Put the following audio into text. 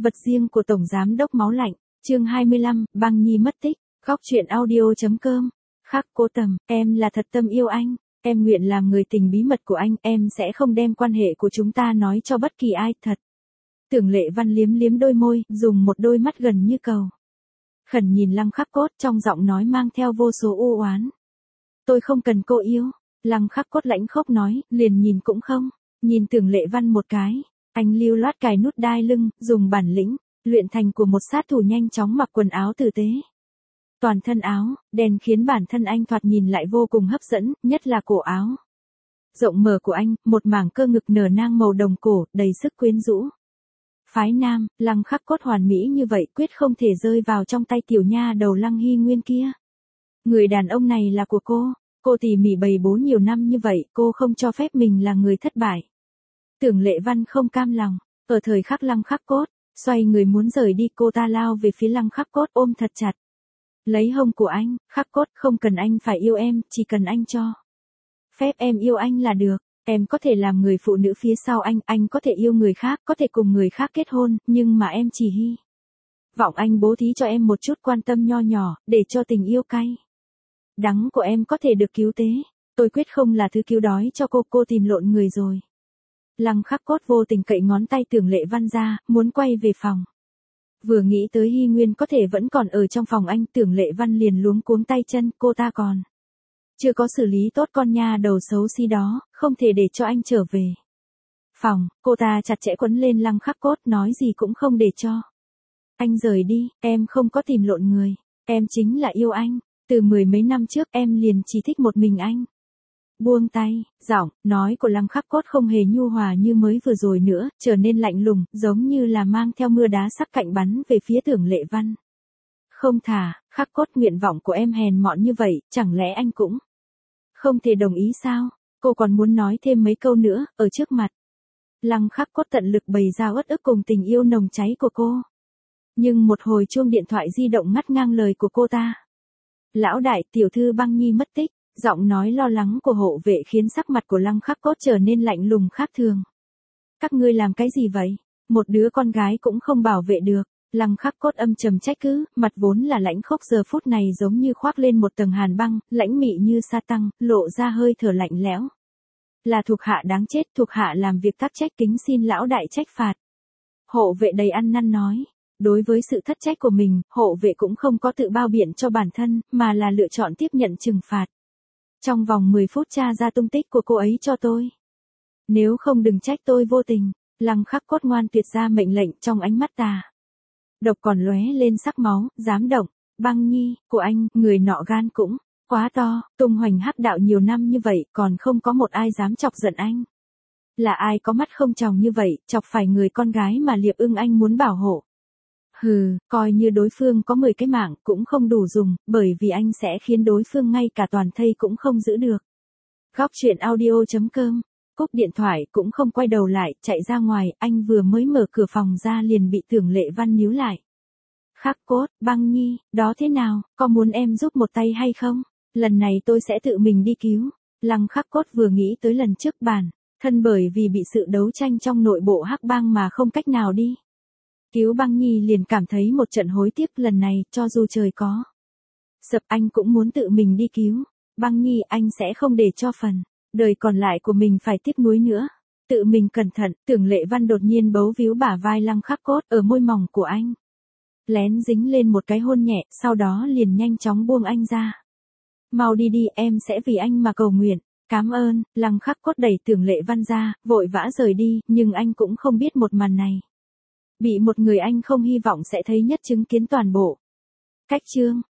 Vật riêng của Tổng Giám đốc Máu Lạnh, chương 25, Băng Nhi mất tích, góc truyện audio.com. Khắc Cố Tầm, em là thật tâm yêu anh, em nguyện làm người tình bí mật của anh, em sẽ không đem quan hệ của chúng ta nói cho bất kỳ ai, thật. Tưởng Lệ Văn liếm liếm đôi môi, dùng một đôi mắt gần như cầu khẩn nhìn Lăng Khắc Cốt, trong giọng nói mang theo vô số u oán. Tôi không cần cô yêu. Lăng Khắc Cốt lãnh khốc nói, liền nhìn cũng không, nhìn Tưởng Lệ Văn một cái. Anh lưu loát cài nút đai lưng, dùng bản lĩnh luyện thành của một sát thủ nhanh chóng mặc quần áo tử tế. Toàn thân áo đen khiến bản thân anh thoạt nhìn lại vô cùng hấp dẫn, nhất là cổ áo rộng mở của anh, một mảng cơ ngực nở nang màu đồng cổ, đầy sức quyến rũ. Phái nam, Lăng Khắc Cốt hoàn mỹ như vậy quyết không thể rơi vào trong tay tiểu nha đầu Lăng Hy Nguyên kia. Người đàn ông này là của cô tỉ mỉ bày bố nhiều năm như vậy, cô không cho phép mình là người thất bại. Tưởng Lệ Văn không cam lòng, ở thời khắc Lăng Khắc Cốt xoay người muốn rời đi, cô ta lao về phía Lăng Khắc Cốt ôm thật chặt. Lấy hông của anh, Khắc Cốt, không cần anh phải yêu em, chỉ cần anh cho phép em yêu anh là được. Em có thể làm người phụ nữ phía sau anh có thể yêu người khác, có thể cùng người khác kết hôn, nhưng mà em chỉ hy vọng anh bố thí cho em một chút quan tâm nho nhỏ, để cho tình yêu cay đắng của em có thể được cứu tế. Tôi quyết không là thứ cứu đói cho cô tìm lộn người rồi. Lăng Khắc Cốt vô tình cậy ngón tay Tưởng Lệ Văn ra, muốn quay về phòng. Vừa nghĩ tới Hy Nguyên có thể vẫn còn ở trong phòng anh, Tưởng Lệ Văn liền luống cuống tay chân, cô ta còn chưa có xử lý tốt con nha đầu xấu xí đó, không thể để cho anh trở về phòng. Cô ta chặt chẽ quấn lên Lăng Khắc Cốt, nói gì cũng không để cho anh rời đi. Em không có tìm lộn người, em chính là yêu anh. Từ 10 mấy năm trước em liền chỉ thích một mình anh. Buông tay, giọng nói của Lăng Khắc Cốt không hề nhu hòa như mới vừa rồi nữa, trở nên lạnh lùng, giống như là mang theo mưa đá sắc cạnh bắn về phía Tưởng Lệ Văn. Không thà, Khắc Cốt, nguyện vọng của em hèn mọn như vậy, chẳng lẽ anh cũng không thể đồng ý sao? Cô còn muốn nói thêm mấy câu nữa, ở trước mặt Lăng Khắc Cốt tận lực bày ra uất ức cùng tình yêu nồng cháy của cô. Nhưng một hồi chuông điện thoại di động ngắt ngang lời của cô ta. Lão đại, tiểu thư Băng Nhi mất tích. Giọng nói lo lắng của hộ vệ khiến sắc mặt của Lăng Khắc Cốt trở nên lạnh lùng khác thường. Các ngươi làm cái gì vậy? Một đứa con gái cũng không bảo vệ được. Lăng Khắc Cốt âm trầm trách cứ, mặt vốn là lãnh khốc giờ phút này giống như khoác lên một tầng hàn băng, lãnh mị như sa tăng, lộ ra hơi thở lạnh lẽo. Là thuộc hạ đáng chết, thuộc hạ làm việc tác trách, kính xin lão đại trách phạt. Hộ vệ đầy ăn năn nói. Đối với sự thất trách của mình, hộ vệ cũng không có tự bao biện cho bản thân, mà là lựa chọn tiếp nhận trừng phạt. Trong vòng 10 phút tra ra tung tích của cô ấy cho tôi. Nếu không đừng trách tôi vô tình. Lăng Khắc Cốt ngoan tuyệt ra mệnh lệnh, trong ánh mắt tà độc còn lóe lên sắc máu, dám động. Băng Nhi, của anh, người nọ gan cũng quá to, tung hoành hắc đạo nhiều năm như vậy, còn không có một ai dám chọc giận anh. Là ai có mắt không tròng như vậy, chọc phải người con gái mà Liệp Ưng anh muốn bảo hộ. Hừ, coi như đối phương có 10 cái mạng cũng không đủ dùng, bởi vì anh sẽ khiến đối phương ngay cả toàn thây cũng không giữ được. Góc truyện audio.com. Cúp điện thoại cũng không quay đầu lại, chạy ra ngoài, anh vừa mới mở cửa phòng ra liền bị Tưởng Lệ Văn níu lại. Khắc Cốt, Băng Nhi, đó thế nào, có muốn em giúp một tay hay không? Lần này tôi sẽ tự mình đi cứu. Lăng Khắc Cốt vừa nghĩ tới lần trước bản thân bởi vì bị sự đấu tranh trong nội bộ hắc bang mà không cách nào đi cứu Băng Nhi, liền cảm thấy một trận hối tiếc. Lần này, cho dù trời có sập anh cũng muốn tự mình đi cứu Băng Nhi, anh sẽ không để cho phần đời còn lại của mình phải tiếc nuối nữa. Tự mình cẩn thận. Tưởng Lệ Văn đột nhiên bấu víu bả vai Lăng Khắc Cốt, ở môi mỏng của anh lén dính lên một cái hôn nhẹ, sau đó liền nhanh chóng buông anh ra. Mau đi đi, em sẽ vì anh mà cầu nguyện. Cảm ơn. Lăng Khắc Cốt đẩy Tưởng Lệ Văn ra, vội vã rời đi, nhưng anh cũng không biết một màn này bị một người anh không hy vọng sẽ thấy nhất chứng kiến toàn bộ. Cách chương